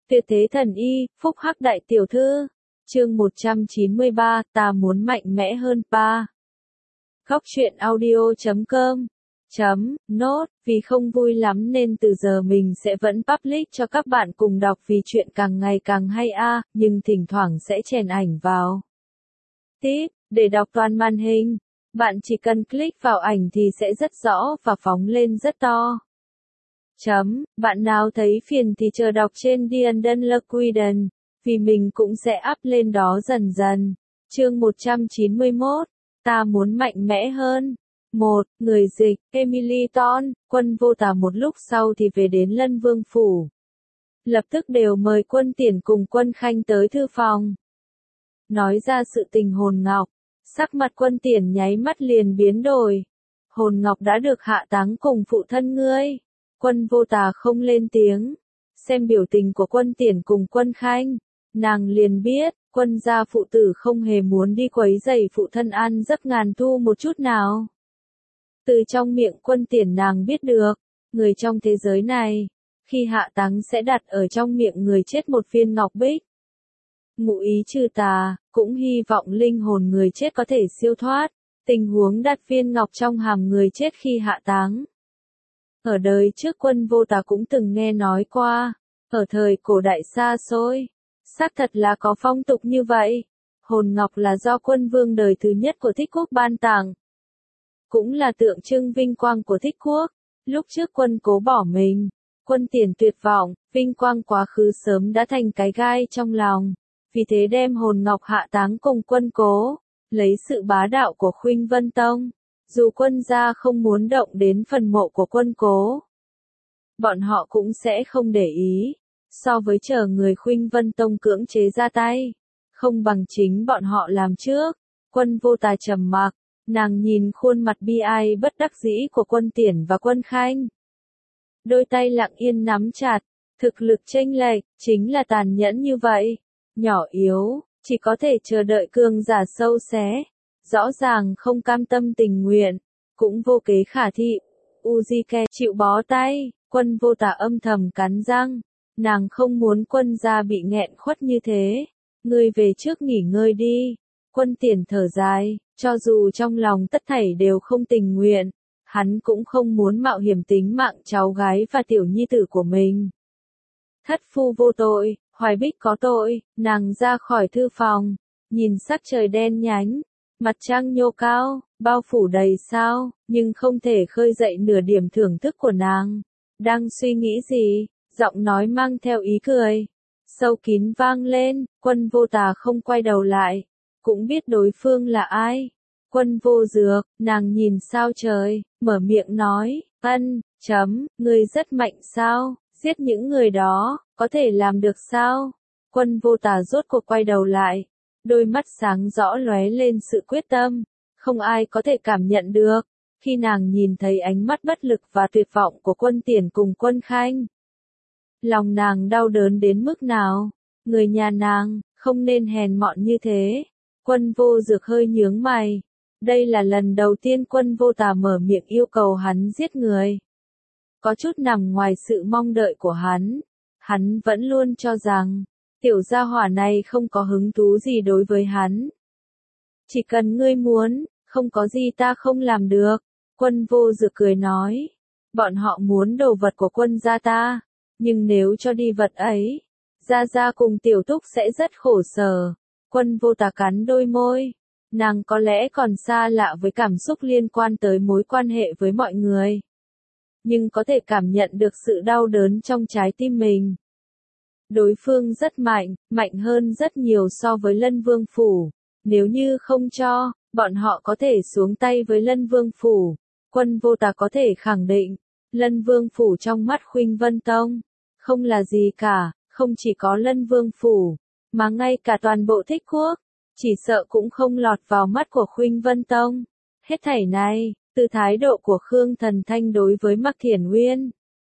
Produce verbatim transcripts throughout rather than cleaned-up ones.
Tuyệt thế thần y, phúc hắc đại tiểu thư. Chương một trăm chín mươi ba, ta muốn mạnh mẽ hơn. ba. Góc truyện audio chấm com chấm nốt, vì không vui lắm nên từ giờ mình sẽ vẫn public cho các bạn cùng đọc vì chuyện càng ngày càng hay a, à, nhưng thỉnh thoảng sẽ chèn ảnh vào. Tip, để đọc toàn màn hình, bạn chỉ cần click vào ảnh thì sẽ rất rõ và phóng lên rất to. Chấm, bạn nào thấy phiền thì chờ đọc trên Dianden Lequiden, vì mình cũng sẽ up lên đó dần dần. Chương một trăm chín mươi mốt, ta muốn mạnh mẽ hơn. một. Người dịch, Emily Ton, Quân Vô Tà một lúc sau thì về đến Lân Vương Phủ. Lập tức đều mời Quân Tiễn cùng Quân Khanh tới thư phòng. Nói ra sự tình Hồn Ngọc, sắc mặt Quân Tiễn nháy mắt liền biến đổi. Hồn Ngọc đã được hạ táng cùng phụ thân ngươi. Quân Vô Tà không lên tiếng. Xem biểu tình của Quân Tiễn cùng Quân Khanh, nàng liền biết, Quân gia phụ tử không hề muốn đi quấy rầy phụ thân ăn giấc ngàn thu một chút nào. Từ trong miệng Quân Tiễn nàng biết được, người trong thế giới này, khi hạ táng sẽ đặt ở trong miệng người chết một viên ngọc bích. Ngụ ý trừ tà, cũng hy vọng linh hồn người chết có thể siêu thoát, tình huống đặt viên ngọc trong hàm người chết khi hạ táng. Ở đời trước Quân Vô Tà cũng từng nghe nói qua, ở thời cổ đại xa xôi, xác thật là có phong tục như vậy. Hồn ngọc là do Quân Vương đời thứ nhất của Thích Quốc ban tặng, cũng là tượng trưng vinh quang của Thích Quốc. Lúc trước Quân Cố bỏ mình, Quân Tiễn tuyệt vọng, vinh quang quá khứ sớm đã thành cái gai trong lòng, vì thế đem hồn ngọc hạ táng cùng Quân Cố, lấy sự bá đạo của Khuynh Vân Tông. Dù Quân gia không muốn động đến phần mộ của Quân Cố, bọn họ cũng sẽ không để ý. So với chờ người Khuynh Vân Tông cưỡng chế ra tay, không bằng chính bọn họ làm trước. Quân Vô Tà trầm mặc, nàng nhìn khuôn mặt bi ai bất đắc dĩ của Quân Tiễn và Quân Khanh. Đôi tay lặng yên nắm chặt, thực lực chênh lệch, chính là tàn nhẫn như vậy. Nhỏ yếu, chỉ có thể chờ đợi cường giả sâu xé. Rõ ràng không cam tâm tình nguyện, cũng vô kế khả thi. Uzike chịu bó tay, Quân Vô Tà âm thầm cắn răng. Nàng không muốn Quân gia bị nghẹn khuất như thế. Ngươi về trước nghỉ ngơi đi. Quân Tiễn thở dài, cho dù trong lòng tất thảy đều không tình nguyện, hắn cũng không muốn mạo hiểm tính mạng cháu gái và tiểu nhi tử của mình. Thất phu vô tội, Hoài Bích có tội. Nàng ra khỏi thư phòng, nhìn sắc trời đen nhánh, mặt trăng nhô cao, bao phủ đầy sao, nhưng không thể khơi dậy nửa điểm thưởng thức của nàng. Đang suy nghĩ gì? Giọng nói mang theo ý cười sâu kín vang lên. Quân Vô Tà không quay đầu lại, cũng biết đối phương là ai. Quân Vô Dược, nàng nhìn sao trời, mở miệng nói, ân, chấm, ngươi rất mạnh sao, giết những người đó, có thể làm được sao? Quân Vô Tà rốt cuộc quay đầu lại, đôi mắt sáng rõ lóe lên sự quyết tâm, không ai có thể cảm nhận được. Khi nàng nhìn thấy ánh mắt bất lực và tuyệt vọng của Quân Tiễn cùng Quân Khanh, lòng nàng đau đớn đến mức nào. Người nhà nàng, không nên hèn mọn như thế. Quân Vô Dược hơi nhướng mày. Đây là lần đầu tiên Quân Vô Tà mở miệng yêu cầu hắn giết người. Có chút nằm ngoài sự mong đợi của hắn. Hắn vẫn luôn cho rằng, tiểu gia hỏa này không có hứng thú gì đối với hắn. Chỉ cần ngươi muốn, không có gì ta không làm được. Quân Vô Dược cười nói. Bọn họ muốn đồ vật của Quân gia ta. Nhưng nếu cho đi vật ấy, Gia Gia cùng Tiểu Túc sẽ rất khổ sở. Quân Vô Tà cắn đôi môi. Nàng có lẽ còn xa lạ với cảm xúc liên quan tới mối quan hệ với mọi người, nhưng có thể cảm nhận được sự đau đớn trong trái tim mình. Đối phương rất mạnh, mạnh hơn rất nhiều so với Lân Vương Phủ. Nếu như không cho, bọn họ có thể xuống tay với Lân Vương Phủ. Quân Vô Tà có thể khẳng định, Lân Vương Phủ trong mắt Khuynh Vân Tông không là gì cả. Không chỉ có Lân Vương Phủ, mà ngay cả toàn bộ Thích Quốc, chỉ sợ cũng không lọt vào mắt của Khuynh Vân Tông. Hết thảy này, từ thái độ của Khương Thần Thanh đối với Mạc Thiển Uyên,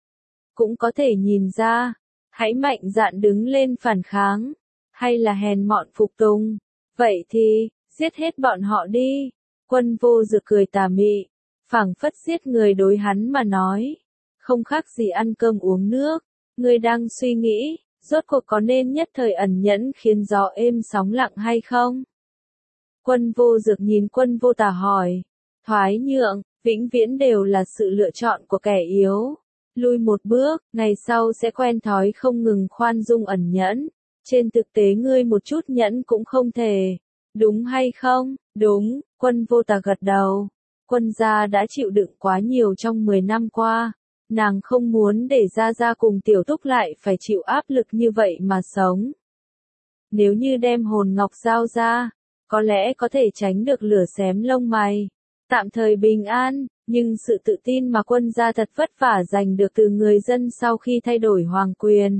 cũng có thể nhìn ra. Hãy mạnh dạn đứng lên phản kháng, hay là hèn mọn phục tùng. Vậy thì, giết hết bọn họ đi. Quân Vô Dược cười tà mị, phảng phất giết người đối hắn mà nói, không khác gì ăn cơm uống nước. Ngươi đang suy nghĩ, Rốt cuộc có nên nhất thời ẩn nhẫn khiến gió êm sóng lặng hay không? Quân Vô Dược nhìn Quân Vô Tà hỏi. Thoái nhượng, vĩnh viễn đều là sự lựa chọn của kẻ yếu. Lui một bước, ngày sau sẽ quen thói không ngừng khoan dung ẩn nhẫn. Trên thực tế ngươi một chút nhẫn cũng không thể. Đúng hay không? Đúng, Quân Vô Tà gật đầu. Quân gia đã chịu đựng quá nhiều trong mười năm qua. Nàng không muốn để Gia Gia cùng Tiểu Túc lại phải chịu áp lực như vậy mà sống. Nếu như đem hồn ngọc giao ra, có lẽ có thể tránh được lửa xém lông mày. Tạm thời bình an, nhưng sự tự tin mà quân gia thật vất vả giành được từ người dân sau khi thay đổi hoàng quyền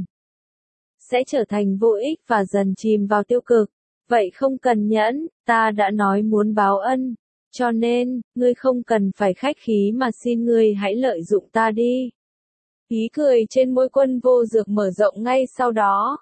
sẽ trở thành vô ích và dần chìm vào tiêu cực. Vậy không cần nhẫn, ta đã nói muốn báo ân. Cho nên, ngươi không cần phải khách khí mà xin ngươi hãy lợi dụng ta đi. Ý cười trên môi Quân Vô Dược mở rộng ngay sau đó.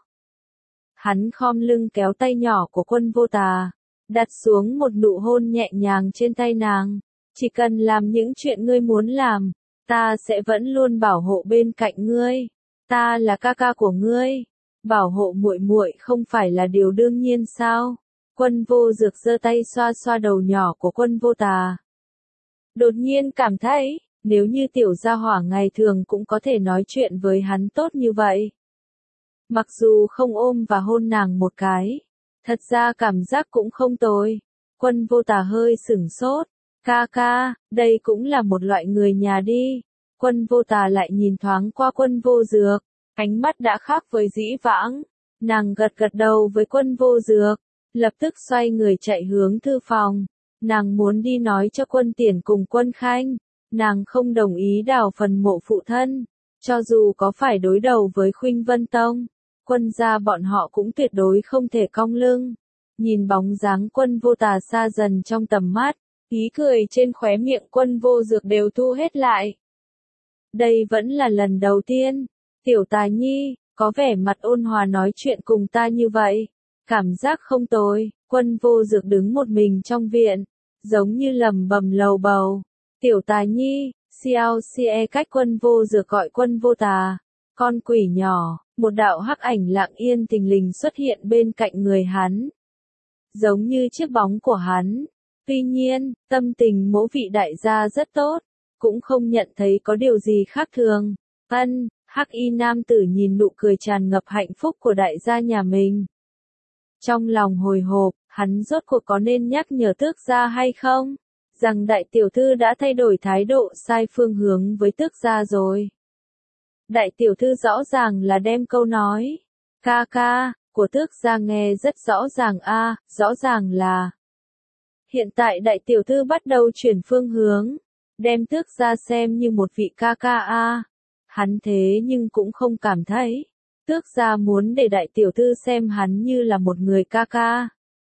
Hắn khom lưng kéo tay nhỏ của Quân Vô Tà, đặt xuống một nụ hôn nhẹ nhàng trên tay nàng. Chỉ cần làm những chuyện ngươi muốn làm, ta sẽ vẫn luôn bảo hộ bên cạnh ngươi. Ta là ca ca của ngươi, bảo hộ muội muội không phải là điều đương nhiên sao? Quân Vô Dược giơ tay xoa xoa đầu nhỏ của Quân Vô Tà. Đột nhiên cảm thấy, nếu như tiểu gia hỏa ngày thường cũng có thể nói chuyện với hắn tốt như vậy. Mặc dù không ôm và hôn nàng một cái, thật ra cảm giác cũng không tồi. Quân Vô Tà hơi sửng sốt. Ca ca, đây cũng là một loại người nhà đi. Quân Vô Tà lại nhìn thoáng qua Quân Vô Dược, ánh mắt đã khác với dĩ vãng. Nàng gật gật đầu với Quân Vô Dược, lập tức xoay người chạy hướng thư phòng. Nàng muốn đi nói cho Quân Tiền cùng Quân Khanh, nàng không đồng ý đào phần mộ phụ thân, cho dù có phải đối đầu với Khuynh Vân Tông, Quân gia bọn họ cũng tuyệt đối không thể cong lưng. Nhìn bóng dáng Quân Vô Tà xa dần trong tầm mắt, ý cười trên khóe miệng Quân Vô Dược đều thu hết lại. Đây vẫn là lần đầu tiên, Tiểu Tài Nhi, có vẻ mặt ôn hòa nói chuyện cùng ta như vậy. Cảm giác không tồi. Quân Vô Dược đứng một mình trong viện, giống như lầm bầm lầu bầu. Tiểu Tài Nhi, xiao xie cách Quân Vô Dược gọi Quân Vô Tà. Con quỷ nhỏ, một đạo hắc ảnh lặng yên thình lình xuất hiện bên cạnh người hắn. Giống như chiếc bóng của hắn. Tuy nhiên, tâm tình mỗi vị đại gia rất tốt, cũng không nhận thấy có điều gì khác thường. Ân, hắc y nam tử nhìn nụ cười tràn ngập hạnh phúc của đại gia nhà mình. Trong lòng hồi hộp, hắn rốt cuộc có nên nhắc nhở Tước gia hay không? Rằng đại tiểu thư đã thay đổi thái độ sai phương hướng với Tước gia rồi. Đại tiểu thư rõ ràng là đem câu nói, ca ca, của Tước gia nghe rất rõ ràng a, rõ ràng là. Hiện tại đại tiểu thư bắt đầu chuyển phương hướng, đem Tước gia xem như một vị ca ca a. Hắn thế nhưng cũng không cảm thấy. Tước gia muốn để đại tiểu thư xem hắn như là một người ca ca.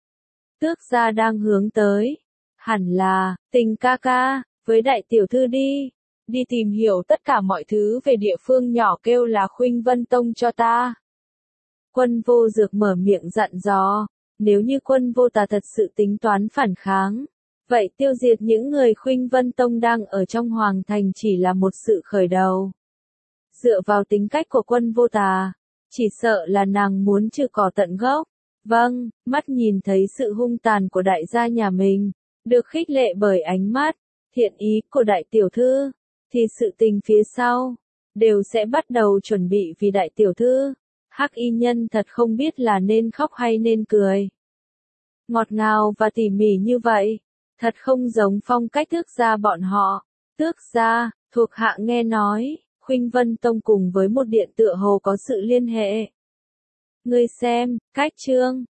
Tước gia đang hướng tới, hẳn là, tình ca ca, với đại tiểu thư đi. Đi tìm hiểu tất cả mọi thứ về địa phương nhỏ kêu là Khuynh Vân Tông cho ta. Quân Vô Dược mở miệng dặn dò, nếu như Quân Vô Tà thật sự tính toán phản kháng, vậy tiêu diệt những người Khuynh Vân Tông đang ở trong Hoàng Thành chỉ là một sự khởi đầu. Dựa vào tính cách của Quân Vô Tà, chỉ sợ là nàng muốn trừ cỏ tận gốc. Vâng, mắt nhìn thấy sự hung tàn của đại gia nhà mình, được khích lệ bởi ánh mắt, thiện ý của đại tiểu thư, thì sự tình phía sau, đều sẽ bắt đầu chuẩn bị vì đại tiểu thư. Hắc y nhân thật không biết là nên khóc hay nên cười. Ngọt ngào và tỉ mỉ như vậy, thật không giống phong cách Tước gia bọn họ. Tước gia, thuộc hạ nghe nói, Khuynh Vân Tông cùng với một điện tựa hồ có sự liên hệ. Ngươi xem, cách chương